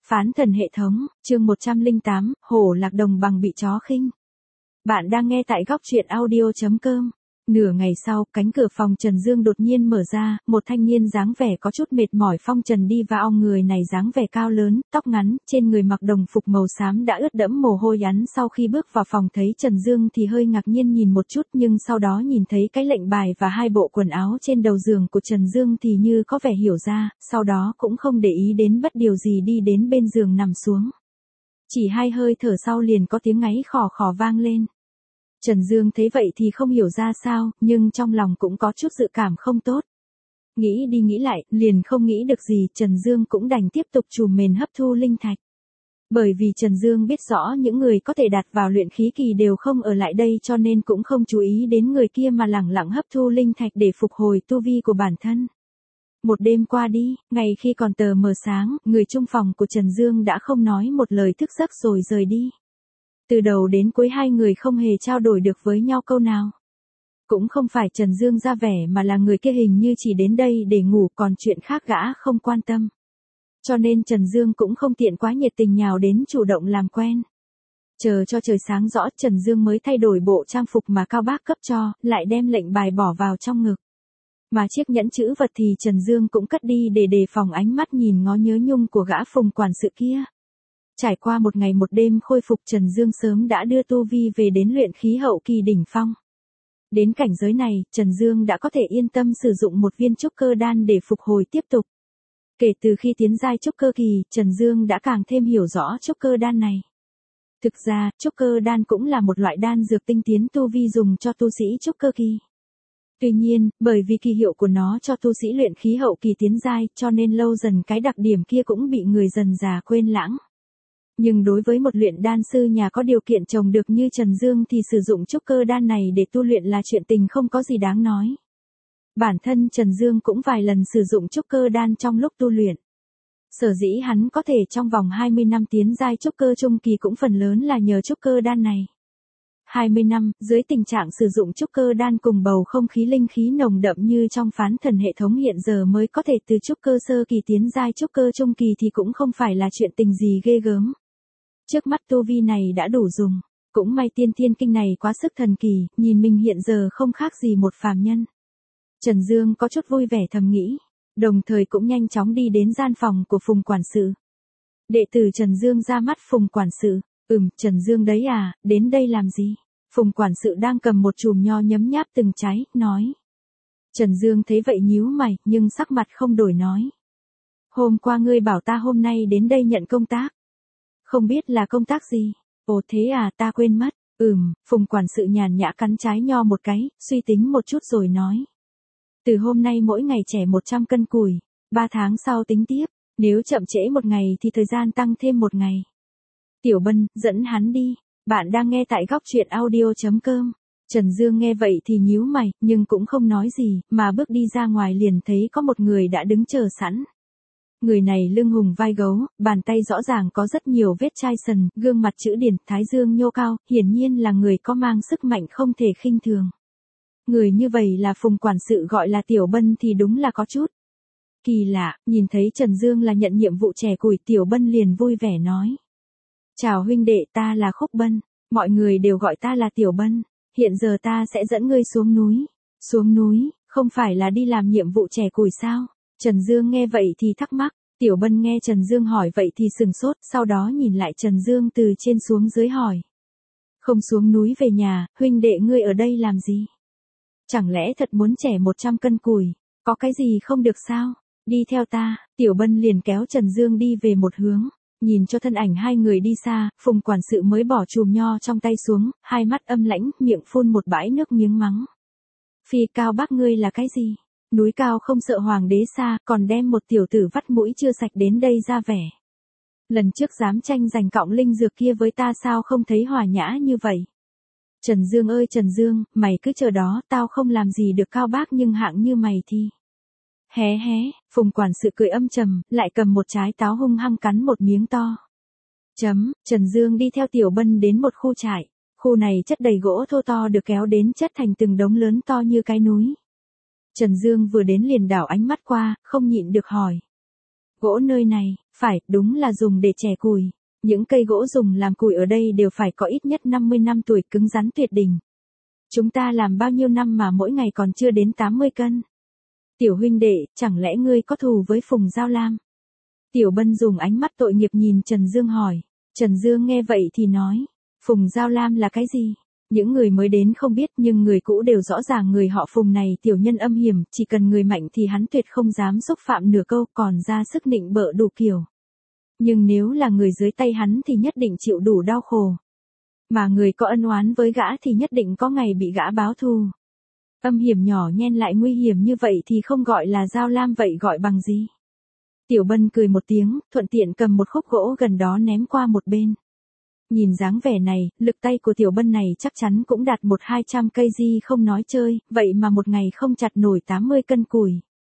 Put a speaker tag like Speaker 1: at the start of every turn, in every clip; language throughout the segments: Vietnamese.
Speaker 1: Phán thần hệ thống, chương 108, hổ lạc đồng bằng bị chó khinh. Bạn đang nghe tại góc truyện audio.com. Nửa ngày sau, cánh cửa phòng Trần Dương đột nhiên mở ra, một thanh niên dáng vẻ có chút mệt mỏi phong trần đi vào. Người này dáng vẻ cao lớn, tóc ngắn, trên người mặc đồng phục màu xám đã ướt đẫm mồ hôi hắn. Sau khi bước vào phòng thấy Trần Dương thì hơi ngạc nhiên nhìn một chút, nhưng sau đó nhìn thấy cái lệnh bài và hai bộ quần áo trên đầu giường của Trần Dương thì như có vẻ hiểu ra, sau đó cũng không để ý đến bất điều gì đi đến bên giường nằm xuống. Chỉ hai hơi thở sau liền có tiếng ngáy khò khò vang lên. Trần Dương thấy vậy thì không hiểu ra sao, nhưng trong lòng cũng có chút dự cảm không tốt. Nghĩ đi nghĩ lại, liền không nghĩ được gì, Trần Dương cũng đành tiếp tục trùm mền hấp thu linh thạch. Bởi vì Trần Dương biết rõ những người có thể đạt vào luyện khí kỳ đều không ở lại đây cho nên cũng không chú ý đến người kia mà lẳng lặng hấp thu linh thạch để phục hồi tu vi của bản thân. Một đêm qua đi, ngày khi còn tờ mờ sáng, người chung phòng của Trần Dương đã không nói một lời thức giấc rồi rời đi. Từ đầu đến cuối hai người không hề trao đổi được với nhau câu nào. Cũng không phải Trần Dương ra vẻ mà là người kia hình như chỉ đến đây để ngủ, còn chuyện khác gã không quan tâm. Cho nên Trần Dương cũng không tiện quá nhiệt tình nhào đến chủ động làm quen. Chờ cho trời sáng rõ Trần Dương mới thay đổi bộ trang phục mà Cao Bác cấp cho, lại đem lệnh bài bỏ vào trong ngực. Mà chiếc nhẫn chữ vật thì Trần Dương cũng cất đi để đề phòng ánh mắt nhìn ngó nhớ nhung của gã Phùng quản sự kia. Trải qua một ngày một đêm khôi phục, Trần Dương sớm đã đưa tu vi về đến luyện khí hậu kỳ đỉnh phong. Đến cảnh giới này, Trần Dương đã có thể yên tâm sử dụng một viên trúc cơ đan để phục hồi tiếp tục. Kể từ khi tiến giai trúc cơ kỳ, Trần Dương đã càng thêm hiểu rõ trúc cơ đan này. Thực ra, trúc cơ đan cũng là một loại đan dược tinh tiến tu vi dùng cho tu sĩ trúc cơ kỳ. Tuy nhiên, bởi vì kỳ hiệu của nó cho tu sĩ luyện khí hậu kỳ tiến giai, cho nên lâu dần cái đặc điểm kia cũng bị người dần già quên lãng. Nhưng đối với một luyện đan sư nhà có điều kiện trồng được như Trần Dương thì sử dụng trúc cơ đan này để tu luyện là chuyện tình không có gì đáng nói. Bản thân Trần Dương cũng vài lần sử dụng trúc cơ đan trong lúc tu luyện. Sở dĩ hắn có thể trong vòng 20 năm tiến giai trúc cơ trung kỳ cũng phần lớn là nhờ trúc cơ đan này. 20 năm, dưới tình trạng sử dụng trúc cơ đan cùng bầu không khí linh khí nồng đậm như trong phán thần hệ thống hiện giờ mới có thể từ trúc cơ sơ kỳ tiến giai trúc cơ trung kỳ thì cũng không phải là chuyện tình gì ghê gớm. Trước mắt tu vi này đã đủ dùng, cũng may tiên thiên kinh này quá sức thần kỳ, nhìn mình hiện giờ không khác gì một phàm nhân. Trần Dương có chút vui vẻ thầm nghĩ, đồng thời cũng nhanh chóng đi đến gian phòng của Phùng quản sự. Đệ tử Trần Dương ra mắt Phùng quản sự, Trần Dương đấy à, đến đây làm gì? Phùng quản sự đang cầm một chùm nho nhấm nháp từng trái, nói. Trần Dương thấy vậy nhíu mày, nhưng sắc mặt không đổi nói. Hôm qua ngươi bảo ta hôm nay đến đây nhận công tác. Không biết là công tác gì? Ồ thế à, ta quên mất. Phùng quản sự nhàn nhã cắn trái nho một cái, suy tính một chút rồi nói. Từ hôm nay mỗi ngày chẻ 100 cân củi, 3 tháng sau tính tiếp, nếu chậm trễ một ngày thì thời gian tăng thêm một ngày. Tiểu Bân, dẫn hắn đi. Bạn đang nghe tại góc truyện audio.com. Trần Dương nghe vậy thì nhíu mày, nhưng cũng không nói gì, mà bước đi ra ngoài liền thấy có một người đã đứng chờ sẵn. Người này lưng hùng vai gấu, bàn tay rõ ràng có rất nhiều vết chai sần, gương mặt chữ điển, thái dương nhô cao, hiển nhiên là người có mang sức mạnh không thể khinh thường. Người như vậy là Phùng quản sự gọi là Tiểu Bân thì đúng là có chút kỳ lạ, nhìn thấy Trần Dương là nhận nhiệm vụ chẻ củi, Tiểu Bân liền vui vẻ nói. Chào huynh đệ, ta là Khúc Bân, mọi người đều gọi ta là Tiểu Bân, hiện giờ ta sẽ dẫn ngươi xuống núi. Xuống núi, không phải là đi làm nhiệm vụ chẻ củi sao? Trần Dương nghe vậy thì thắc mắc, Tiểu Bân nghe Trần Dương hỏi vậy thì sừng sốt, sau đó nhìn lại Trần Dương từ trên xuống dưới hỏi. Không xuống núi về nhà, huynh đệ ngươi ở đây làm gì? Chẳng lẽ thật muốn chẻ 100 cân củi, có cái gì không được sao? Đi theo ta, Tiểu Bân liền kéo Trần Dương đi về một hướng. Nhìn cho thân ảnh hai người đi xa, Phùng quản sự mới bỏ chùm nho trong tay xuống, hai mắt âm lãnh, miệng phun một bãi nước miếng mắng. Phi Cao Bác ngươi là cái gì? Núi cao không sợ hoàng đế xa, còn đem một tiểu tử vắt mũi chưa sạch đến đây ra vẻ. Lần trước dám tranh giành cọng linh dược kia với ta sao không thấy hòa nhã như vậy? Trần Dương ơi Trần Dương, mày cứ chờ đó, tao không làm gì được Cao Bác nhưng hạng như mày thì... Hé hé, Phùng quản sự cười âm trầm, lại cầm một trái táo hung hăng cắn một miếng to. Trần Dương đi theo Tiểu Bân đến một khu trại, khu này chất đầy gỗ thô to được kéo đến chất thành từng đống lớn to như cái núi. Trần Dương vừa đến liền đảo ánh mắt qua, không nhịn được hỏi. Gỗ nơi này, phải, đúng là dùng để chẻ củi. Những cây gỗ dùng làm củi ở đây đều phải có ít nhất 50 năm tuổi, cứng rắn tuyệt đỉnh. Chúng ta làm bao nhiêu năm mà mỗi ngày còn chưa đến 80 cân. Tiểu huynh đệ, chẳng lẽ ngươi có thù với Phùng Giao Lam? Tiểu Bân dùng ánh mắt tội nghiệp nhìn Trần Dương hỏi. Trần Dương nghe vậy thì nói, Phùng Giao Lam là cái gì? Những người mới đến không biết nhưng người cũ đều rõ ràng người họ Phùng này tiểu nhân âm hiểm, chỉ cần người mạnh thì hắn tuyệt không dám xúc phạm nửa câu, còn ra sức nịnh bợ đủ kiểu. Nhưng nếu là người dưới tay hắn thì nhất định chịu đủ đau khổ. Mà người có ân oán với gã thì nhất định có ngày bị gã báo thù. Âm hiểm nhỏ nhen lại nguy hiểm như vậy thì không gọi là Giao Lam vậy gọi bằng gì? Tiểu Bân cười một tiếng, thuận tiện cầm một khúc gỗ gần đó ném qua một bên. Nhìn dáng vẻ này, lực tay của Tiểu Bân này chắc chắn cũng đạt 100-200 cây di không nói chơi, vậy mà một ngày không chặt nổi 80 cân củi.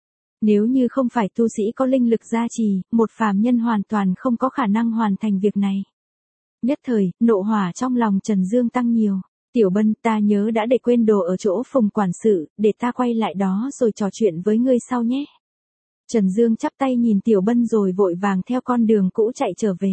Speaker 1: Nếu như không phải tu sĩ có linh lực gia trì, một phàm nhân hoàn toàn không có khả năng hoàn thành việc này. Nhất thời, nộ hỏa trong lòng Trần Dương tăng nhiều. Tiểu Bân, ta nhớ đã để quên đồ ở chỗ Phùng quản sự, để ta quay lại đó rồi trò chuyện với ngươi sau nhé. Trần Dương chắp tay nhìn Tiểu Bân rồi vội vàng theo con đường cũ chạy trở về.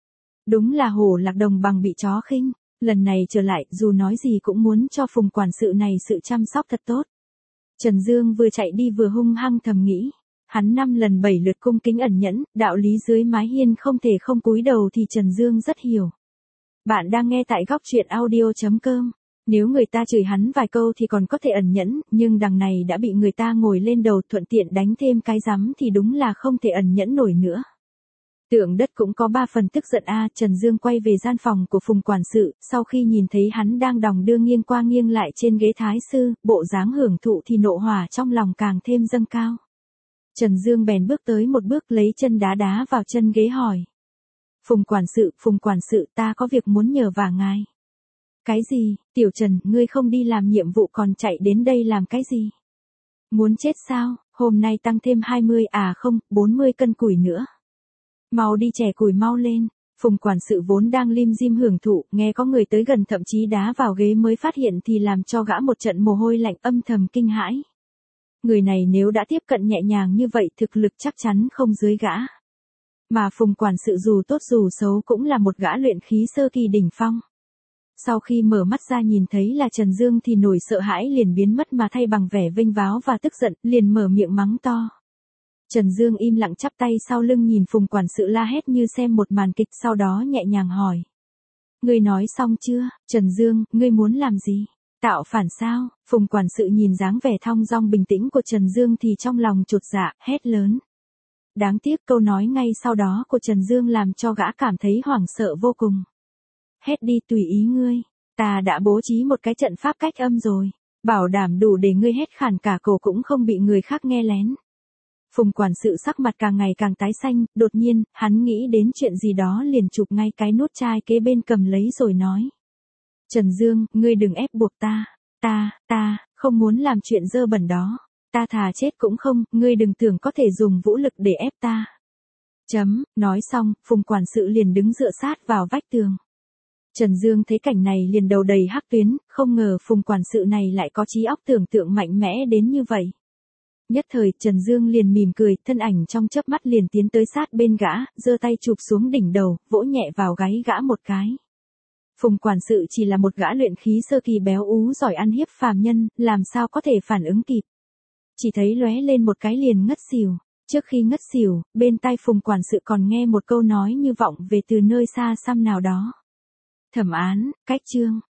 Speaker 1: Đúng là hổ lạc đồng bằng bị chó khinh, lần này trở lại dù nói gì cũng muốn cho Phùng quản sự này sự chăm sóc thật tốt. Trần Dương vừa chạy đi vừa hung hăng thầm nghĩ, hắn 5 lần 7 lượt cung kính ẩn nhẫn, đạo lý dưới mái hiên không thể không cúi đầu thì Trần Dương rất hiểu. Bạn đang nghe tại góc truyện audio.com. Nếu người ta chửi hắn vài câu thì còn có thể ẩn nhẫn, nhưng đằng này đã bị người ta ngồi lên đầu thuận tiện đánh thêm cái rắm thì đúng là không thể ẩn nhẫn nổi nữa. Tượng đất cũng có 3 phần tức giận a. Trần Dương quay về gian phòng của Phùng quản sự, sau khi nhìn thấy hắn đang đòng đưa nghiêng qua nghiêng lại trên ghế thái sư, bộ dáng hưởng thụ thì nộ hỏa trong lòng càng thêm dâng cao. Trần Dương bèn bước tới một bước lấy chân đá đá vào chân ghế hỏi. Phùng quản sự, ta có việc muốn nhờ vả ngài. Cái gì, Tiểu Trần, ngươi không đi làm nhiệm vụ còn chạy đến đây làm cái gì? Muốn chết sao, hôm nay tăng thêm 20 không, 40 cân củi nữa. Mau đi chẻ củi mau lên. Phùng quản sự vốn đang lim dim hưởng thụ, nghe có người tới gần thậm chí đá vào ghế mới phát hiện thì làm cho gã một trận mồ hôi lạnh âm thầm kinh hãi. Người này nếu đã tiếp cận nhẹ nhàng như vậy thực lực chắc chắn không dưới gã. Mà Phùng quản sự dù tốt dù xấu cũng là một gã luyện khí sơ kỳ đỉnh phong. Sau khi mở mắt ra nhìn thấy là Trần Dương thì nỗi sợ hãi liền biến mất mà thay bằng vẻ vênh váo và tức giận, liền mở miệng mắng to. Trần Dương im lặng chắp tay sau lưng nhìn Phùng quản sự la hét như xem một màn kịch, sau đó nhẹ nhàng hỏi. Ngươi nói xong chưa, Trần Dương, ngươi muốn làm gì? Tạo phản sao? Phùng quản sự nhìn dáng vẻ thong dong bình tĩnh của Trần Dương thì trong lòng chột dạ, hét lớn. Đáng tiếc câu nói ngay sau đó của Trần Dương làm cho gã cảm thấy hoảng sợ vô cùng. Hét đi tùy ý ngươi, ta đã bố trí một cái trận pháp cách âm rồi, bảo đảm đủ để ngươi hét khản cả cổ cũng không bị người khác nghe lén. Phùng quản sự sắc mặt càng ngày càng tái xanh, đột nhiên, hắn nghĩ đến chuyện gì đó liền chụp ngay cái nút chai kế bên cầm lấy rồi nói. Trần Dương, ngươi đừng ép buộc ta không muốn làm chuyện dơ bẩn đó. Ta thà chết cũng không, ngươi đừng tưởng có thể dùng vũ lực để ép ta. Nói xong, Phùng quản sự liền đứng dựa sát vào vách tường. Trần Dương thấy cảnh này liền đầu đầy hắc tuyến, không ngờ Phùng quản sự này lại có trí óc tưởng tượng mạnh mẽ đến như vậy. Nhất thời Trần Dương liền mỉm cười, thân ảnh trong chớp mắt liền tiến tới sát bên gã, giơ tay chụp xuống đỉnh đầu, vỗ nhẹ vào gáy gã một cái. Phùng quản sự chỉ là một gã luyện khí sơ kỳ béo ú giỏi ăn hiếp phàm nhân, làm sao có thể phản ứng kịp. Chỉ thấy lóe lên một cái liền ngất xỉu. Trước khi ngất xỉu, bên tai Phùng quản sự còn nghe một câu nói như vọng về từ nơi xa xăm nào đó. Thẩm án, cách chương.